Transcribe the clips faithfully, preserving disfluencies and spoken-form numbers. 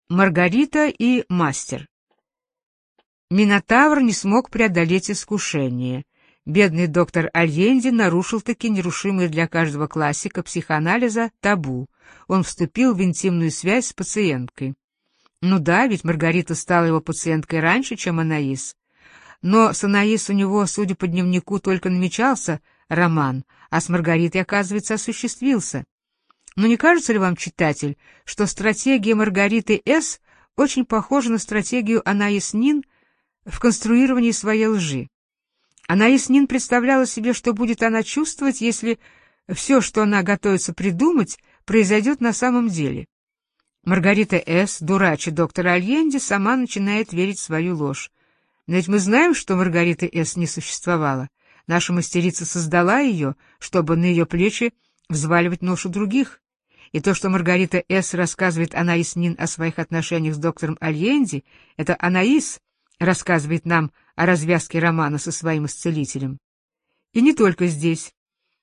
Маргарита и мастер. Минотавр не смог преодолеть искушение. Бедный доктор Альенди нарушил таки нерушимое для каждого классика психоанализа табу. Он вступил в интимную связь с пациенткой. Ну да, ведь Маргарита стала его пациенткой раньше, чем Анаис. Но с Анаис у него, судя по дневнику, только намечался роман, а с Маргаритой, оказывается, осуществился. Но не кажется ли вам, читатель, что стратегия Маргариты С. очень похожа на стратегию Анаис Нин в конструировании своей лжи? Анаис Нин представляла себе, что будет она чувствовать, если все, что она готовится придумать, произойдет на самом деле. Маргарита С., дурача доктора Альенди, сама начинает верить в свою ложь. Но ведь мы знаем, что Маргариты С. не существовало. Наша мастерица создала ее, чтобы на ее плечи взваливать ношу других. И то, что Маргарита С. рассказывает Анаис Нин о своих отношениях с доктором Альенди, это Анаис рассказывает нам о развязке романа со своим исцелителем. И не только здесь.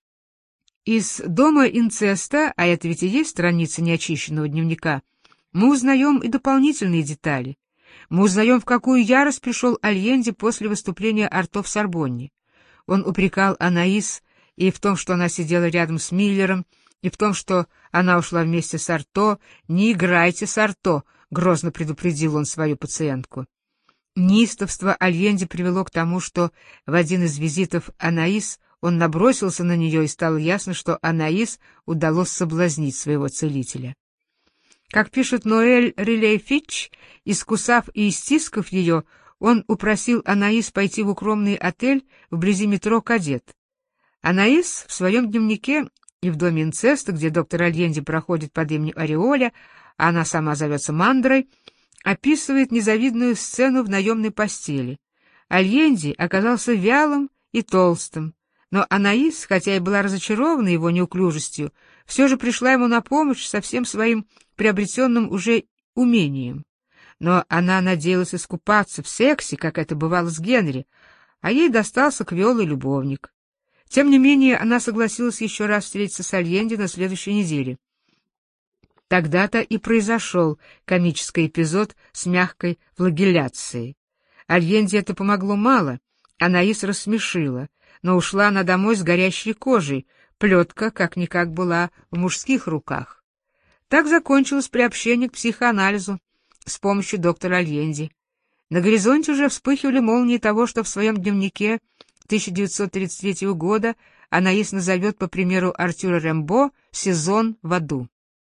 Из «Дома инцеста», а это ведь и есть страница неочищенного дневника, мы узнаем и дополнительные детали. Мы узнаем, в какую ярость пришел Альенди после выступления Арто в Сорбонне. Он упрекал Анаис и в том, что она сидела рядом с Миллером, и в том, что она ушла вместе с Арто. «Не играйте с Арто», — грозно предупредил он свою пациентку. Неистовство Альенди привело к тому, что в один из визитов Анаис он набросился на нее, и стало ясно, что Анаис удалось соблазнить своего целителя. Как пишет Ноэль Рилей-Фитч, искусав и истискав ее, он упросил Анаис пойти в укромный отель вблизи метро «Кадет». Анаис в своем дневнике и в доме инцеста, где доктор Альенди проходит под именем Ореоля, а она сама зовется Мандрой, описывает незавидную сцену в наемной постели. Альенди оказался вялым и толстым, но Анаис, хотя и была разочарована его неуклюжестью, все же пришла ему на помощь со всем своим приобретенным уже умением. Но она надеялась искупаться в сексе, как это бывало с Генри, а ей достался квелый любовник. Тем не менее, она согласилась еще раз встретиться с Альенди на следующей неделе. Тогда-то и произошел комический эпизод с мягкой флагелляцией. Альенди это помогло мало, Анаис рассмешила, но ушла она домой с горящей кожей, плетка как-никак была в мужских руках. Так закончилось приобщение к психоанализу с помощью доктора Альенди. На горизонте уже вспыхивали молнии того, что в своем дневнике тысяча девятьсот тридцать третьего года Анаис назовет, по примеру Артюра Рембо, «Сезон в аду».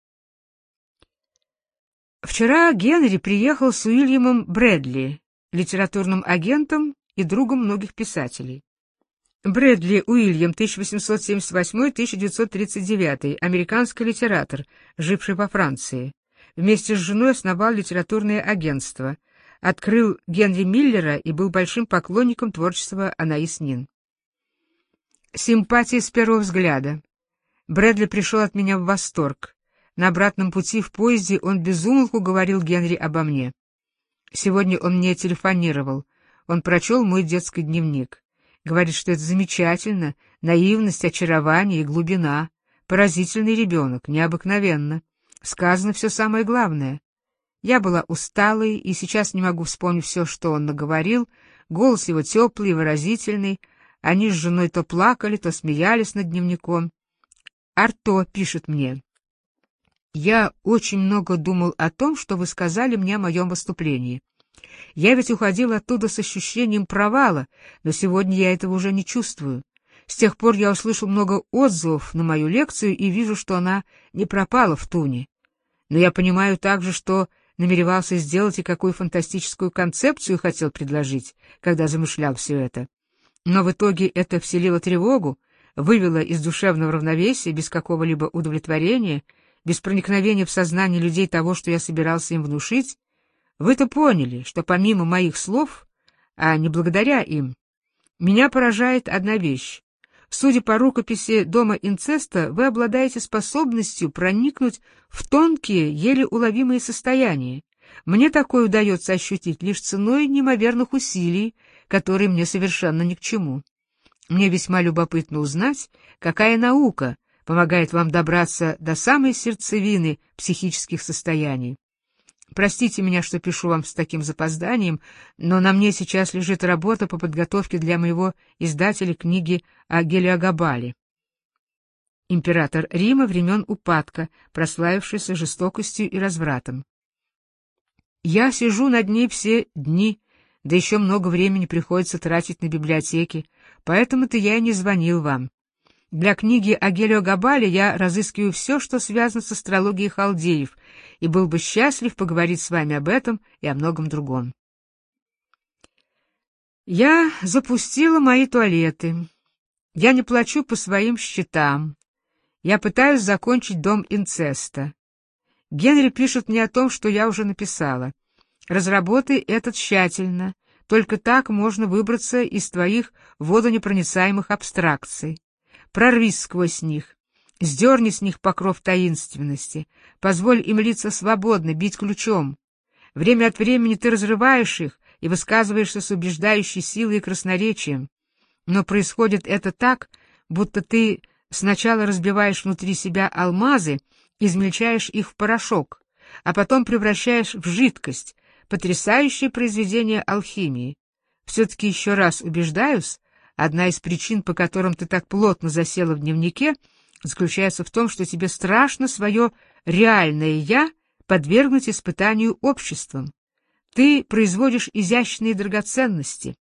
Вчера Генри приехал с Уильямом Брэдли, литературным агентом и другом многих писателей. Брэдли Уильям, тысяча восемьсот семьдесят восьмой — тысяча девятьсот тридцать девятый, американский литератор, живший во Франции. Вместе с женой основал литературное агентство, открыл Генри Миллера и был большим поклонником творчества Анаис Нин. Симпатия с первого взгляда. Брэдли пришел от меня в восторг. На обратном пути в поезде он без умолку говорил Генри обо мне. Сегодня он мне телефонировал. Он прочел мой детский дневник. Говорит, что это замечательно, наивность, очарование и глубина. Поразительный ребенок, необыкновенно. Сказано все самое главное. Я была усталой и сейчас не могу вспомнить все, что он наговорил. Голос его теплый и выразительный. Они с женой то плакали, то смеялись над дневником. Арто пишет мне. Я очень много думал о том, что вы сказали мне о моем выступлении. Я ведь уходил оттуда с ощущением провала, но сегодня я этого уже не чувствую. С тех пор я услышал много отзывов на мою лекцию и вижу, что она не пропала в туне. Но я понимаю также, что намеревался сделать и какую фантастическую концепцию хотел предложить, когда замышлял все это. Но в итоге это вселило тревогу, вывело из душевного равновесия без какого-либо удовлетворения, без проникновения в сознание людей того, что я собирался им внушить. Вы-то поняли, что помимо моих слов, а не благодаря им, меня поражает одна вещь. Судя по рукописи «Дома инцеста», вы обладаете способностью проникнуть в тонкие, еле уловимые состояния. Мне такое удается ощутить лишь ценой неимоверных усилий, которые мне совершенно ни к чему. Мне весьма любопытно узнать, какая наука помогает вам добраться до самой сердцевины психических состояний. Простите меня, что пишу вам с таким запозданием, но на мне сейчас лежит работа по подготовке для моего издателя книги о Гелиогабале, император Рима времен упадка, прославившийся жестокостью и развратом. Я сижу над ней все дни, да еще много времени приходится тратить на библиотеки, поэтому-то я и не звонил вам. Для книги о Гелиогабале я разыскиваю все, что связано с астрологией халдеев, и был бы счастлив поговорить с вами об этом и о многом другом. Я запустила мои туалеты. Я не плачу по своим счетам. Я пытаюсь закончить «Дом инцеста». Генри пишет мне о том, что я уже написала. Разработай это тщательно, только так можно выбраться из твоих водонепроницаемых абстракций. Прорвись сквозь них, сдерни с них покров таинственности, позволь им литься свободно, бить ключом. Время от времени ты разрываешь их и высказываешься с убеждающей силой и красноречием, но происходит это так, будто ты сначала разбиваешь внутри себя алмазы, измельчаешь их в порошок, а потом превращаешь в жидкость, потрясающее произведение алхимии. Все-таки еще раз убеждаюсь, одна из причин, по которым ты так плотно засела в дневнике, заключается в том, что тебе страшно свое реальное «я» подвергнуть испытанию обществом. Ты производишь изящные драгоценности.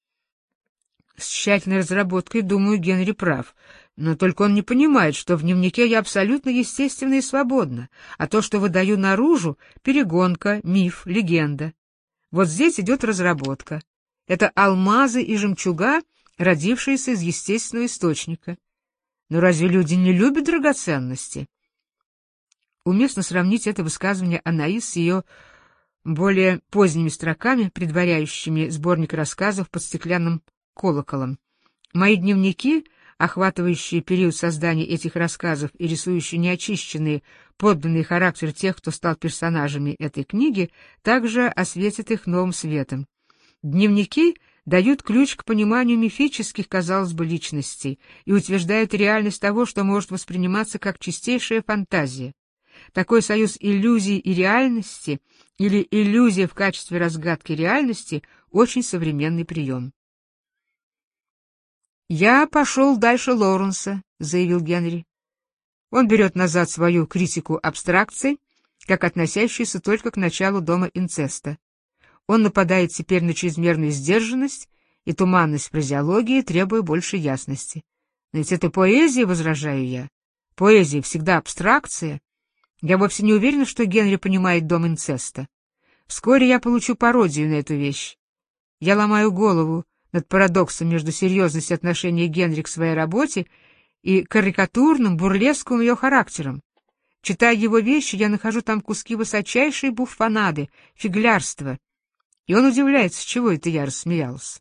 С тщательной разработкой, думаю, Генри прав, но только он не понимает, что в дневнике я абсолютно естественна и свободна, а то, что выдаю наружу — перегонка, миф, легенда. Вот здесь идет разработка. Это алмазы и жемчуга, родившиеся из естественного источника. Но разве люди не любят драгоценности? Уместно сравнить это высказывание Анаис с ее более поздними строками, предваряющими сборник рассказов под стеклянным колоколом. Мои дневники, охватывающие период создания этих рассказов и рисующие неочищенный, подданный характер тех, кто стал персонажами этой книги, также осветят их новым светом. Дневники дают ключ к пониманию мифических, казалось бы, личностей и утверждают реальность того, что может восприниматься как чистейшая фантазия. Такой союз иллюзии и реальности или иллюзия в качестве разгадки реальности — очень современный прием. «Я пошел дальше Лоуренса», — заявил Генри. Он берет назад свою критику абстракций, как относящуюся только к началу «Дома инцеста». Он нападает теперь на чрезмерную сдержанность и туманность фразеологии, требуя больше ясности. Но ведь это поэзия, возражаю я. Поэзия всегда абстракция. Я вовсе не уверена, что Генри понимает «Дом инцеста». Вскоре я получу пародию на эту вещь. Я ломаю голову над парадоксом между серьезностью отношения Генри к своей работе и карикатурным, бурлеским ее характером. Читая его вещи, я нахожу там куски высочайшей буфонады, фиглярства. И он удивляется, с чего это я рассмеялась.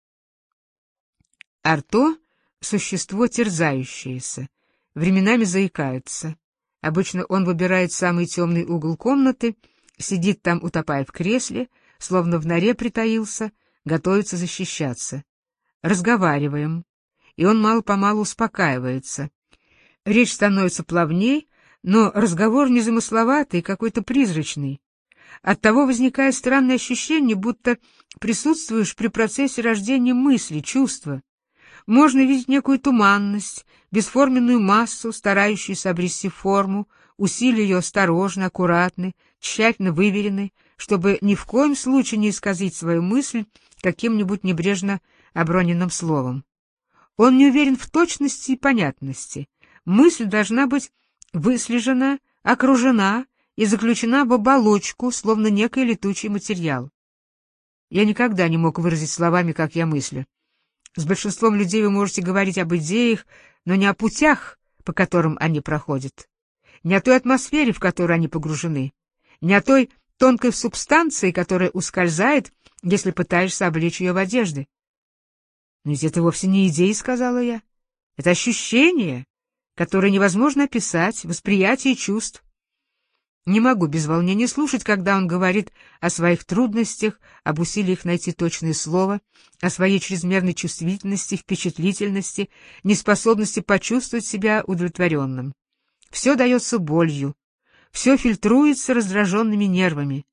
Арто — существо терзающееся, временами заикается. Обычно он выбирает самый темный угол комнаты, сидит там, утопая в кресле, словно в норе притаился, готовится защищаться. Разговариваем, и он мало-помалу успокаивается. Речь становится плавней, но разговор незамысловатый, какой-то призрачный. Оттого возникает странное ощущение, будто присутствуешь при процессе рождения мысли, чувства. Можно видеть некую туманность, бесформенную массу, старающуюся обрести форму, усилия ее осторожны, аккуратны, тщательно выверены, чтобы ни в коем случае не исказить свою мысль каким-нибудь небрежно оброненным словом. Он не уверен в точности и понятности. Мысль должна быть выслежена, окружена и заключена в оболочку, словно некий летучий материал. Я никогда не мог выразить словами, как я мыслю. С большинством людей вы можете говорить об идеях, но не о путях, по которым они проходят, не о той атмосфере, в которую они погружены, не о той тонкой субстанции, которая ускользает, если пытаешься облечь ее в одежды. Но ведь это вовсе не идеи, сказала я. Это ощущения, которые невозможно описать, восприятие чувств. Не могу без волнения слушать, когда он говорит о своих трудностях, об усилиях найти точное слово, о своей чрезмерной чувствительности, впечатлительности, неспособности почувствовать себя удовлетворенным. Все дается болью, все фильтруется раздраженными нервами,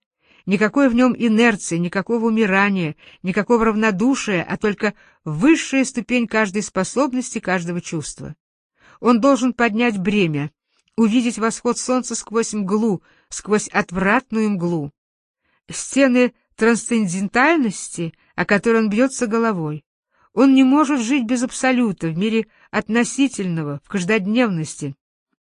Никакой в нем инерции, никакого умирания, никакого равнодушия, а только высшая ступень каждой способности, каждого чувства. Он должен поднять бремя, увидеть восход солнца сквозь мглу, сквозь отвратную мглу. Стены трансцендентальности, о которые он бьется головой. Он не может жить без абсолюта, в мире относительного, в каждодневности.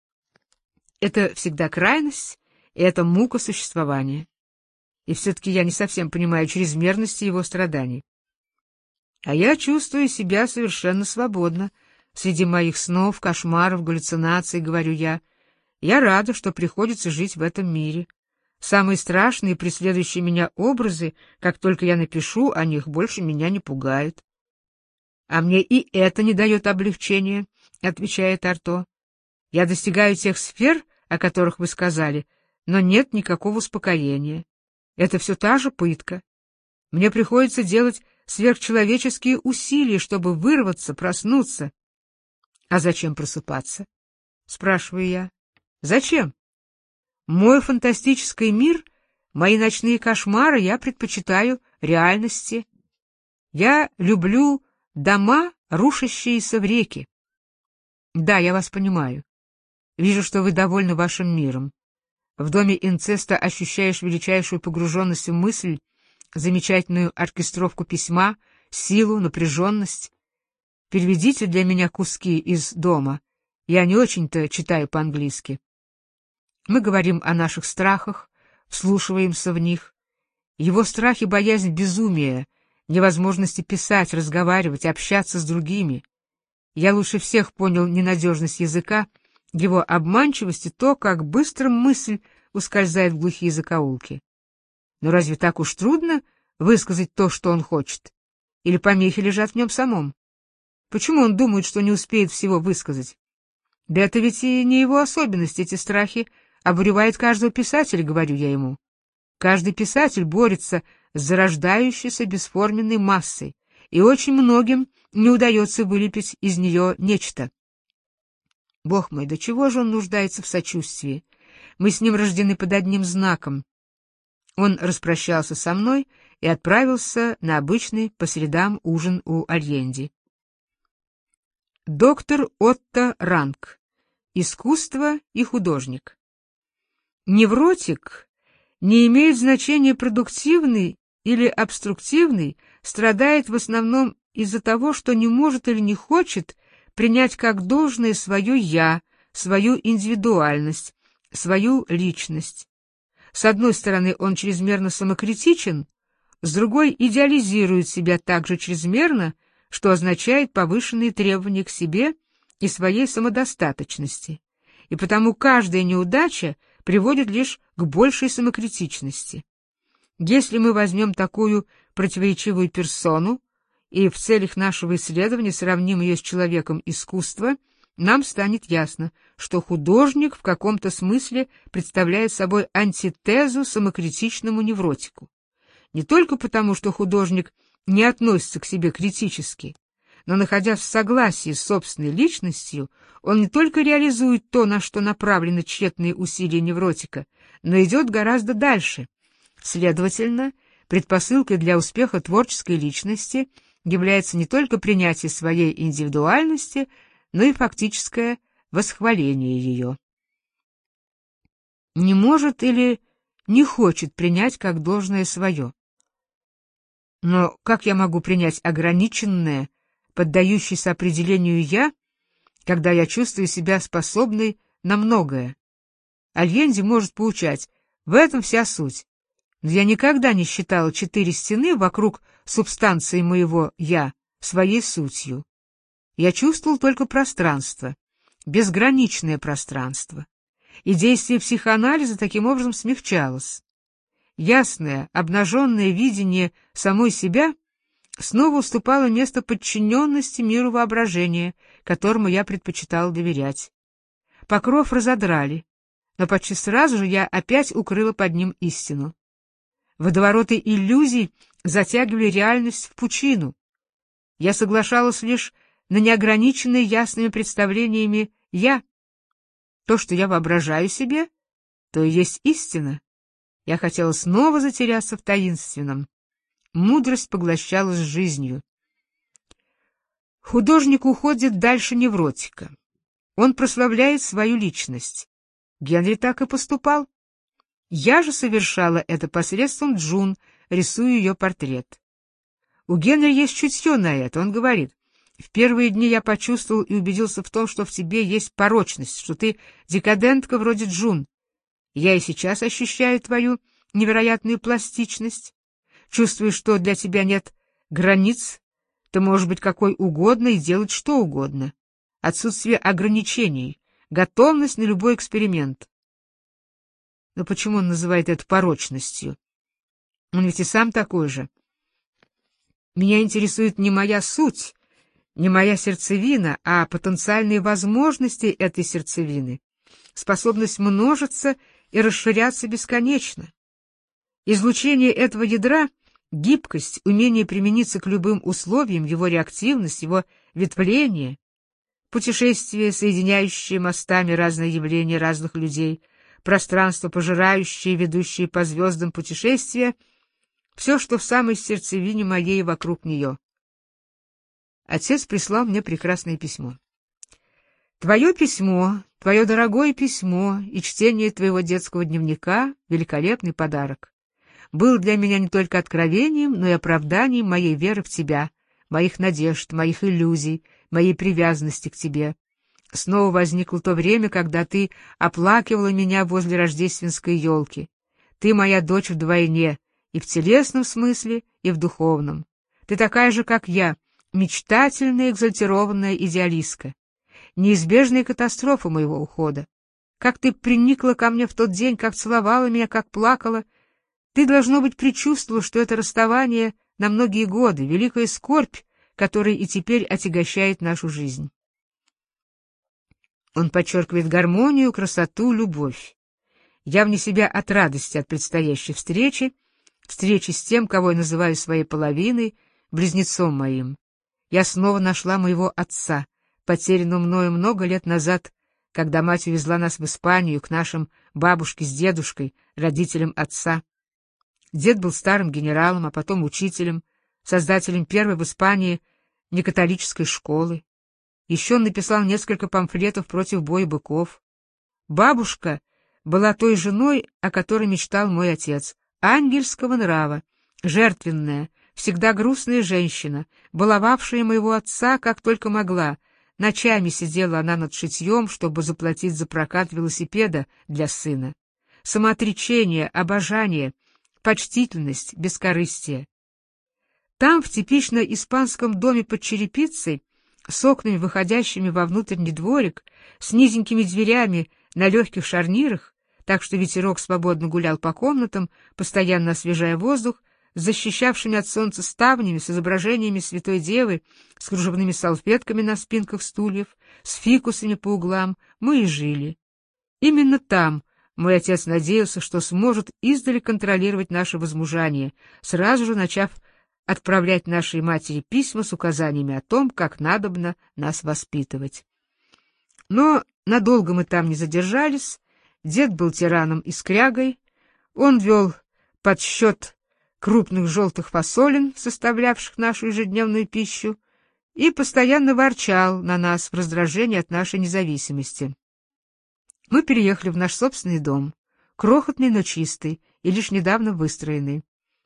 Это всегда крайность, и это мука существования. И все-таки я не совсем понимаю чрезмерности его страданий. А я чувствую себя совершенно свободно. Среди моих снов, кошмаров, галлюцинаций, говорю я, я рада, что приходится жить в этом мире. Самые страшные преследующие меня образы, как только я напишу о них, больше меня не пугают. А мне и это не дает облегчения, — отвечает Арто. Я достигаю тех сфер, о которых вы сказали, но нет никакого успокоения. Это все та же пытка. Мне приходится делать сверхчеловеческие усилия, чтобы вырваться, проснуться. А зачем просыпаться? Спрашиваю я. Зачем? Мой фантастический мир, мои ночные кошмары я предпочитаю реальности. Я люблю дома, рушащиеся в реки. Да, я вас понимаю. Вижу, что вы довольны вашим миром. В доме инцеста ощущаешь величайшую погруженность в мысль, замечательную оркестровку письма, силу, напряженность. Переведите для меня куски из дома. Я не очень-то читаю по-английски. Мы говорим о наших страхах, вслушиваемся в них. Его страх и боязнь безумия, невозможности писать, разговаривать, общаться с другими. Я лучше всех понял ненадежность языка, его обманчивость и то, как быстро мысль ускользает в глухие закоулки. Но разве так уж трудно высказать то, что он хочет? Или помехи лежат в нем самом? Почему он думает, что не успеет всего высказать? Да это ведь и не его особенность, эти страхи обуревают каждого писателя, говорю я ему. Каждый писатель борется с зарождающейся бесформенной массой, и очень многим не удается вылепить из нее нечто. Бог мой, до чего же он нуждается в сочувствии? Мы с ним рождены под одним знаком. Он распрощался со мной и отправился на обычный по средам ужин у Альенди. Доктор Отто Ранг. Искусство и художник. Невротик не имеет значения продуктивный или обструктивный, страдает в основном из-за того, что не может или не хочет принять как должное свое «я», свою индивидуальность, свою личность. С одной стороны, он чрезмерно самокритичен, с другой идеализирует себя так же чрезмерно, что означает повышенные требования к себе и своей самодостаточности, и потому каждая неудача приводит лишь к большей самокритичности. Если мы возьмем такую противоречивую персону и в целях нашего исследования сравним ее с человеком искусства, нам станет ясно, что художник в каком-то смысле представляет собой антитезу самокритичному невротику. Не только потому, что художник не относится к себе критически, но, находясь в согласии с собственной личностью, он не только реализует то, на что направлены тщетные усилия невротика, но идет гораздо дальше. Следовательно, предпосылкой для успеха творческой личности является не только принятие своей индивидуальности, но и фактическое восхваление ее. Не может или не хочет принять как должное свое. Но как я могу принять ограниченное, поддающееся определению «я», когда я чувствую себя способной на многое? Альенди может поучать, в этом вся суть. Но я никогда не считала четыре стены вокруг субстанции моего «я» своей сутью. Я чувствовал только пространство, безграничное пространство, и действие психоанализа таким образом смягчалось. Ясное, обнаженное видение самой себя снова уступало место подчиненности миру воображения, которому я предпочитала доверять. Покров разодрали, но почти сразу же я опять укрыла под ним истину. Водовороты иллюзий затягивали реальность в пучину. Я соглашалась лишь на неограниченные ясными представлениями «я». То, что я воображаю себе, то и есть истина. Я хотела снова затеряться в таинственном. Мудрость поглощалась жизнью. Художник уходит дальше невротика. Он прославляет свою личность. Генри так и поступал. Я же совершала это посредством Джун, рисуя ее портрет. У Генри есть чутье на это. Он говорит: в первые дни я почувствовал и убедился в том, что в тебе есть порочность, что ты декадентка вроде Джун. Я и сейчас ощущаю твою невероятную пластичность. Чувствую, что для тебя нет границ, ты можешь быть какой угодно и делать что угодно. Отсутствие ограничений, готовность на любой эксперимент. Но почему он называет это порочностью? Он ведь и сам такой же. Меня интересует не моя суть, не моя сердцевина, а потенциальные возможности этой сердцевины, способность множиться и расширяться бесконечно. Излучение этого ядра, гибкость, умение примениться к любым условиям, его реактивность, его ветвление, путешествие, соединяющее мостами разные явления разных людей, пространство, пожирающее, ведущее по звездам путешествия, все, что в самой сердцевине моей вокруг нее. Отец прислал мне прекрасное письмо. Твое письмо, твое дорогое письмо и чтение твоего детского дневника — великолепный подарок. Был для меня не только откровением, но и оправданием моей веры в тебя, моих надежд, моих иллюзий, моей привязанности к тебе. Снова возникло то время, когда ты оплакивала меня возле рождественской елки. Ты моя дочь вдвойне, и в телесном смысле, и в духовном. Ты такая же, как я, мечтательная, экзальтированная идеалистка. Неизбежная катастрофа моего ухода. Как ты приникла ко мне в тот день, как целовала меня, как плакала. Ты, должно быть, предчувствовала, что это расставание на многие годы, великая скорбь, которая и теперь отягощает нашу жизнь. Он подчеркивает гармонию, красоту, любовь. Я вне себя от радости от предстоящей встречи, встречи с тем, кого я называю своей половиной, близнецом моим. Я снова нашла моего отца, потерянного мною много лет назад, когда мать увезла нас в Испанию к нашим бабушке с дедушкой, родителям отца. Дед был старым генералом, а потом учителем, создателем первой в Испании некатолической школы. Еще он написал несколько памфлетов против боя быков. Бабушка была той женой, о которой мечтал мой отец, ангельского нрава, жертвенная, всегда грустная женщина, баловавшая моего отца как только могла. Ночами сидела она над шитьем, чтобы заплатить за прокат велосипеда для сына. Самоотречение, обожание, почтительность, бескорыстие. Там, в типично испанском доме под черепицей, с окнами, выходящими во внутренний дворик, с низенькими дверями на легких шарнирах, так что ветерок свободно гулял по комнатам, постоянно освежая воздух, с защищавшими от солнца ставнями, с изображениями Святой Девы, с кружевными салфетками на спинках стульев, с фикусами по углам, мы и жили. Именно там мой отец надеялся, что сможет издали контролировать наше возмужание, сразу же начав отправлять нашей матери письма с указаниями о том, как надобно нас воспитывать. Но надолго мы там не задержались. Дед был тираном и скрягой. Он вел подсчет крупных желтых фасолин, составлявших нашу ежедневную пищу, и постоянно ворчал на нас в раздражении от нашей независимости. Мы переехали в наш собственный дом, крохотный, но чистый, и лишь недавно выстроенный.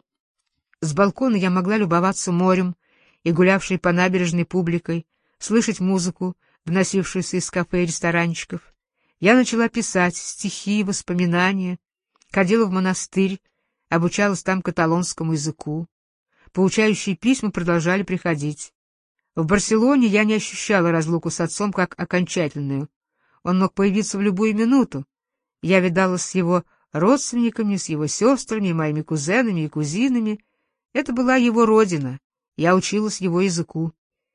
С балкона я могла любоваться морем и гулявшей по набережной публикой, слышать музыку, доносившуюся из кафе и ресторанчиков. Я начала писать стихи, воспоминания, ходила в монастырь, обучалась там каталонскому языку. Поучающие письма продолжали приходить. В Барселоне я не ощущала разлуку с отцом как окончательную. Он мог появиться в любую минуту. Я видалась с его родственниками, с его сестрами, моими кузенами и кузинами. Это была его родина. Я училась его языку.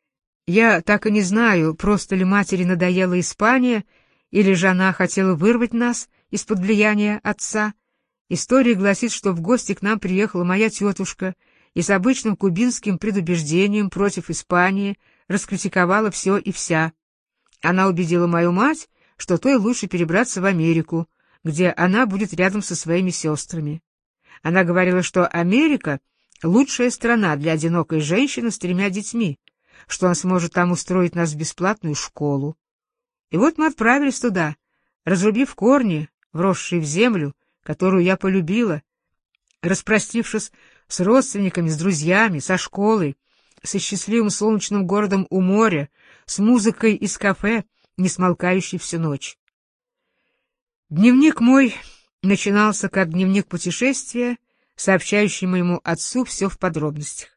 Я так и не знаю, просто ли матери надоела Испания, или же она хотела вырвать нас из-под влияния отца. История гласит, что в гости к нам приехала моя тетушка и с обычным кубинским предубеждением против Испании раскритиковала все и вся. Она убедила мою мать, что той лучше перебраться в Америку, где она будет рядом со своими сестрами. Она говорила, что Америка — лучшая страна для одинокой женщины с тремя детьми, что она сможет там устроить нас в бесплатную школу. И вот мы отправились туда, разрубив корни, вросшие в землю, которую я полюбила, распростившись с родственниками, с друзьями, со школой, со счастливым солнечным городом у моря, с музыкой из кафе, не смолкающей всю ночь. Дневник мой начинался как дневник путешествия, сообщающий моему отцу все в подробностях.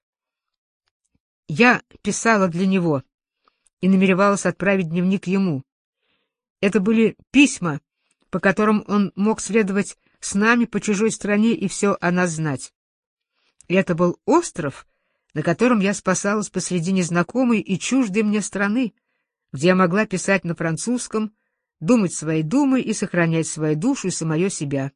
Я писала для него и намеревалась отправить дневник ему. Это были письма, по которым он мог следовать с нами по чужой стране и все о нас знать. И это был остров, на котором я спасалась посреди незнакомой и чуждой мне страны, где я могла писать на французском, думать свои думы и сохранять свою душу и самое себя.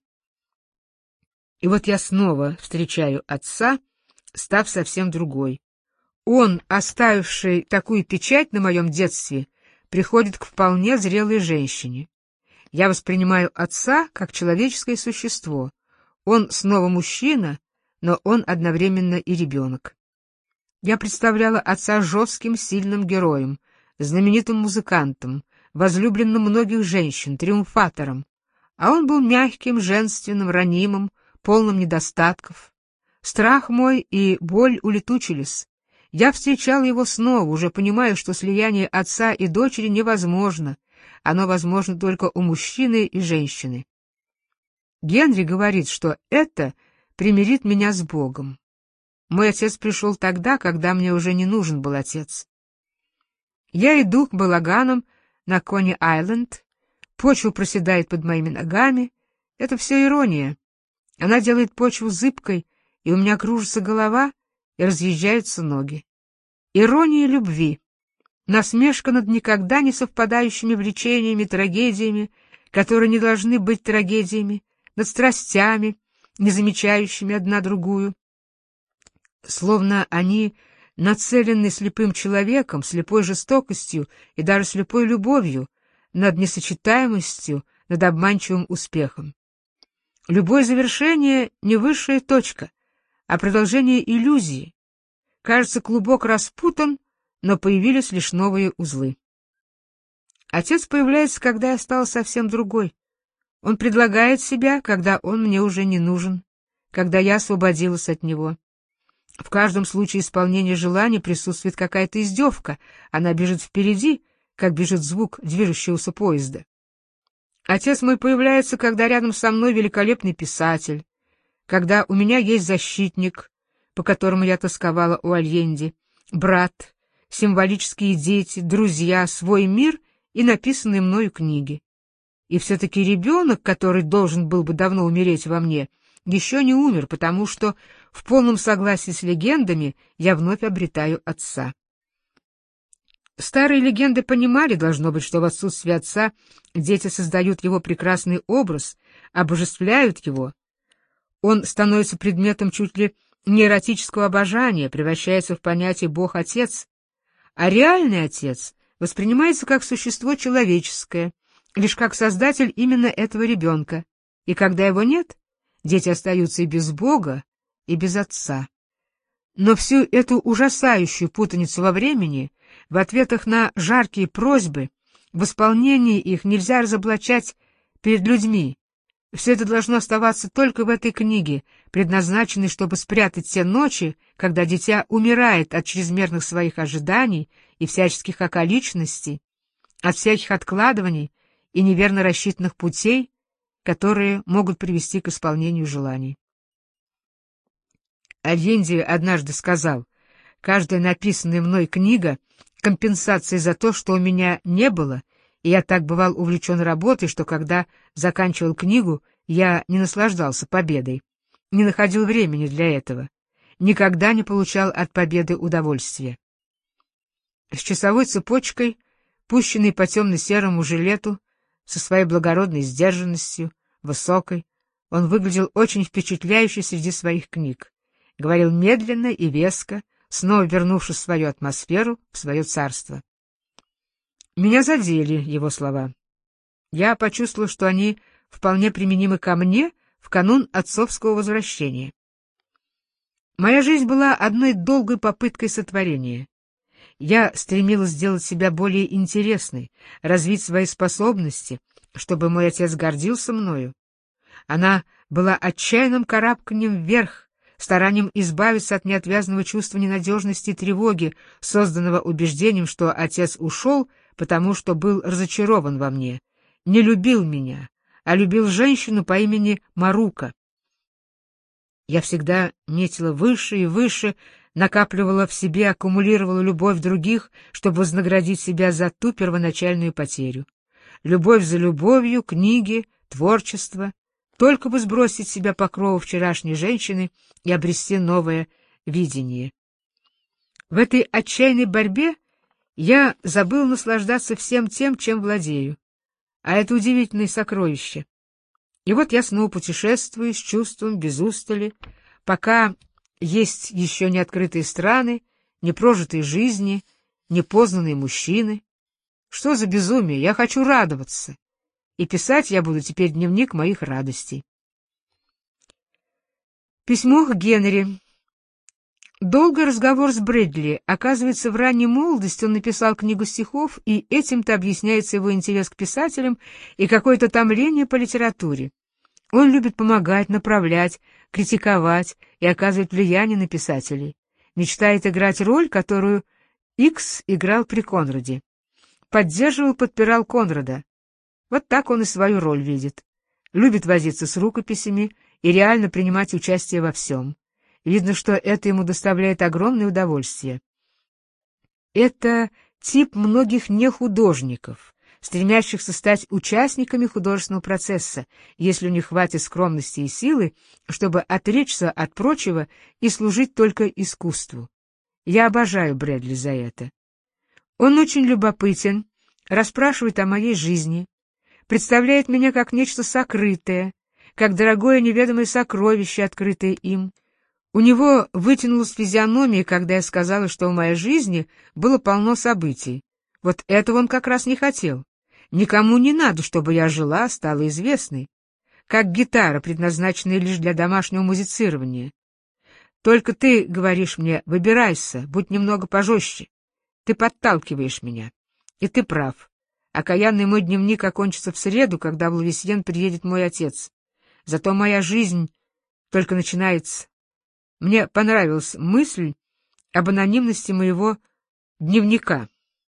И вот я снова встречаю отца, став совсем другой. Он, оставивший такую печать на моем детстве, приходит к вполне зрелой женщине. Я воспринимаю отца как человеческое существо. Он снова мужчина, но он одновременно и ребенок. Я представляла отца жестким, сильным героем, знаменитым музыкантом, возлюбленным многих женщин, триумфатором, а он был мягким, женственным, ранимым, полным недостатков. Страх мой и боль улетучились. Я встречал его снова, уже понимая, что слияние отца и дочери невозможно. Оно возможно только у мужчины и женщины. Генри говорит, что это примирит меня с Богом. Мой отец пришел тогда, когда мне уже не нужен был отец. Я иду к балаганам на Кони-Айленд, почва проседает под моими ногами. Это все ирония. Она делает почву зыбкой, и у меня кружится голова, и разъезжаются ноги. Ирония любви, насмешка над никогда не совпадающими влечениями, трагедиями, которые не должны быть трагедиями, над страстями, не замечающими одна другую. Словно они нацелены слепым человеком, слепой жестокостью и даже слепой любовью, над несочетаемостью, над обманчивым успехом. Любое завершение — не высшая точка, а продолжение иллюзии. Кажется, клубок распутан, но появились лишь новые узлы. Отец появляется, когда я стала совсем другой. Он предлагает себя, когда он мне уже не нужен, когда я освободилась от него. В каждом случае исполнения желаний присутствует какая-то издевка, она бежит впереди, как бежит звук движущегося поезда. Отец мой появляется, когда рядом со мной великолепный писатель, когда у меня есть защитник, по которому я тосковала у Альенди, брат, символические дети, друзья, свой мир и написанные мною книги. И все-таки ребенок, который должен был бы давно умереть во мне, еще не умер, потому что в полном согласии с легендами я вновь обретаю отца. Старые легенды понимали, должно быть, что в отсутствие отца дети создают его прекрасный образ, обожествляют его. Он становится предметом чуть ли не эротического обожания, превращается в понятие «Бог-Отец», а реальный Отец воспринимается как существо человеческое, лишь как создатель именно этого ребенка, и когда его нет, дети остаются и без Бога, и без Отца. Но всю эту ужасающую путаницу во времени, в ответах на жаркие просьбы, в исполнении их нельзя разоблачать перед людьми. Все это должно оставаться только в этой книге, предназначенной, чтобы спрятать те ночи, когда дитя умирает от чрезмерных своих ожиданий и всяческих околичностей, от всяких откладываний и неверно рассчитанных путей, которые могут привести к исполнению желаний. Альенди однажды сказал: «Каждая написанная мной книга — компенсация за то, что у меня не было, и я так бывал увлечен работой, что когда заканчивал книгу, я не наслаждался победой, не находил времени для этого, никогда не получал от победы удовольствия». С часовой цепочкой, пущенной по темно-серому жилету, со своей благородной сдержанностью, высокой, он выглядел очень впечатляюще среди своих книг, говорил медленно и веско, снова вернувшись в свою атмосферу, в свое царство. Меня задели его слова. Я почувствовала, что они вполне применимы ко мне в в канун отцовского возвращения. Моя жизнь была одной долгой попыткой сотворения. Я стремилась сделать себя более интересной, развить свои способности, чтобы мой отец гордился мною. Она была отчаянным карабканием вверх, старанием избавиться от неотвязного чувства ненадежности и тревоги, созданного убеждением, что отец ушел, потому что был разочарован во мне, не любил меня, а любил женщину по имени Марука. Я всегда метила выше и выше, накапливала в себе, аккумулировала любовь других, чтобы вознаградить себя за ту первоначальную потерю. Любовь за любовью, книги, творчество, только бы сбросить с себя покровы вчерашней женщины и обрести новое видение. В этой отчаянной борьбе я забыл наслаждаться всем тем, чем владею. А это удивительное сокровище. И вот я снова путешествую с чувством, без устали, пока есть еще не открытые страны, непрожитые жизни, непознанные мужчины. Что за безумие? Я хочу радоваться. И писать я буду теперь дневник моих радостей. Письмо к Генри. Долгий разговор с Брэдли. Оказывается, в ранней молодости он написал книгу стихов, и этим-то объясняется его интерес к писателям и какое-то томление по литературе. Он любит помогать, направлять, критиковать и оказывать влияние на писателей. Мечтает играть роль, которую Икс играл при Конраде. Поддерживал, подпирал Конрада. Вот так он и свою роль видит. Любит возиться с рукописями и реально принимать участие во всем. Видно, что это ему доставляет огромное удовольствие. Это тип многих нехудожников, стремящихся стать участниками художественного процесса, если у них хватит скромности и силы, чтобы отречься от прочего и служить только искусству. Я обожаю Брэдли за это. Он очень любопытен, расспрашивает о моей жизни, представляет меня как нечто сокрытое, как дорогое неведомое сокровище, открытое им. У него вытянулась физиономия, когда я сказала, что в моей жизни было полно событий. Вот этого он как раз не хотел. Никому не надо, чтобы я жила, стала известной. Как гитара, предназначенная лишь для домашнего музицирования. Только ты говоришь мне: выбирайся, будь немного пожестче. Ты подталкиваешь меня. И ты прав. Окаянный мой дневник окончится в среду, когда в Лувисьен приедет мой отец. Зато моя жизнь только начинается. Мне понравилась мысль об анонимности моего дневника.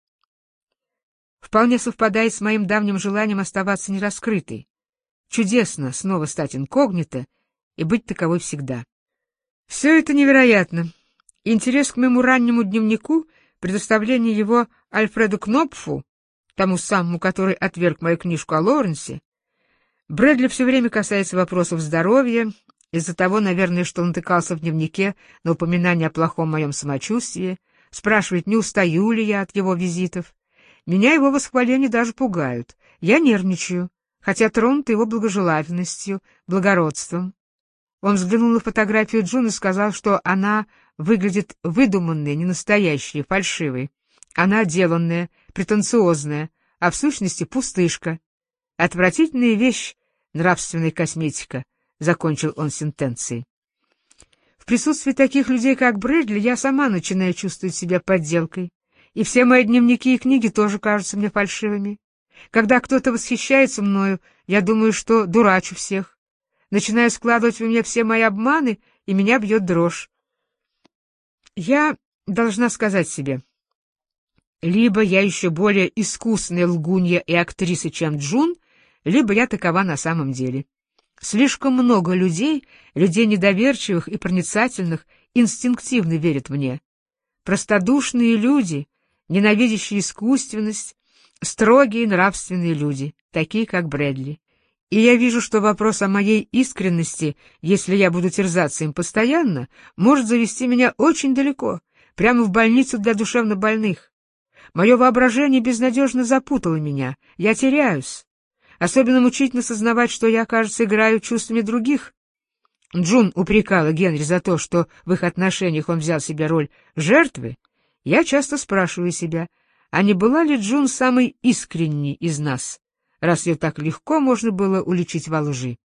Вполне совпадает с моим давним желанием оставаться нераскрытой. Чудесно снова стать инкогнито и быть таковой всегда. Все это невероятно. Интерес к моему раннему дневнику, предоставление его Альфреду Кнопфу, тому самому, который отверг мою книжку о Лоуренсе. Брэдли все время касается вопросов здоровья, из-за того, наверное, что он натыкался в дневнике на упоминание о плохом моем самочувствии, спрашивает, не устаю ли я от его визитов. Меня его восхваления даже пугают. Я нервничаю, хотя тронут его благожелательностью, благородством. Он взглянул на фотографию Джун и сказал, что она выглядит выдуманной, ненастоящей, фальшивой. Она отделанная, претенциозная, а в сущности пустышка. Отвратительная вещь, нравственная косметика, — закончил он сентенцией. В присутствии таких людей, как Брэдли, я сама начинаю чувствовать себя подделкой, и все мои дневники и книги тоже кажутся мне фальшивыми. Когда кто-то восхищается мною, я думаю, что дурачу всех. Начинаю складывать в уме все мои обманы, и меня бьет дрожь. Я должна сказать себе, либо я еще более искусная лгунья и актриса, чем Джун, либо я такова на самом деле. Слишком много людей, людей недоверчивых и проницательных, инстинктивно верят мне. Простодушные люди, ненавидящие искусственность, строгие нравственные люди, такие как Брэдли. И я вижу, что вопрос о моей искренности, если я буду терзаться им постоянно, может завести меня очень далеко, прямо в больницу для душевнобольных. Мое воображение безнадежно запутало меня, я теряюсь. Особенно мучительно сознавать, что я, кажется, играю чувствами других. Джун упрекала Генри за то, что в их отношениях он взял себе роль жертвы. Я часто спрашиваю себя, а не была ли Джун самой искренней из нас, раз ее так легко можно было уличить во лжи?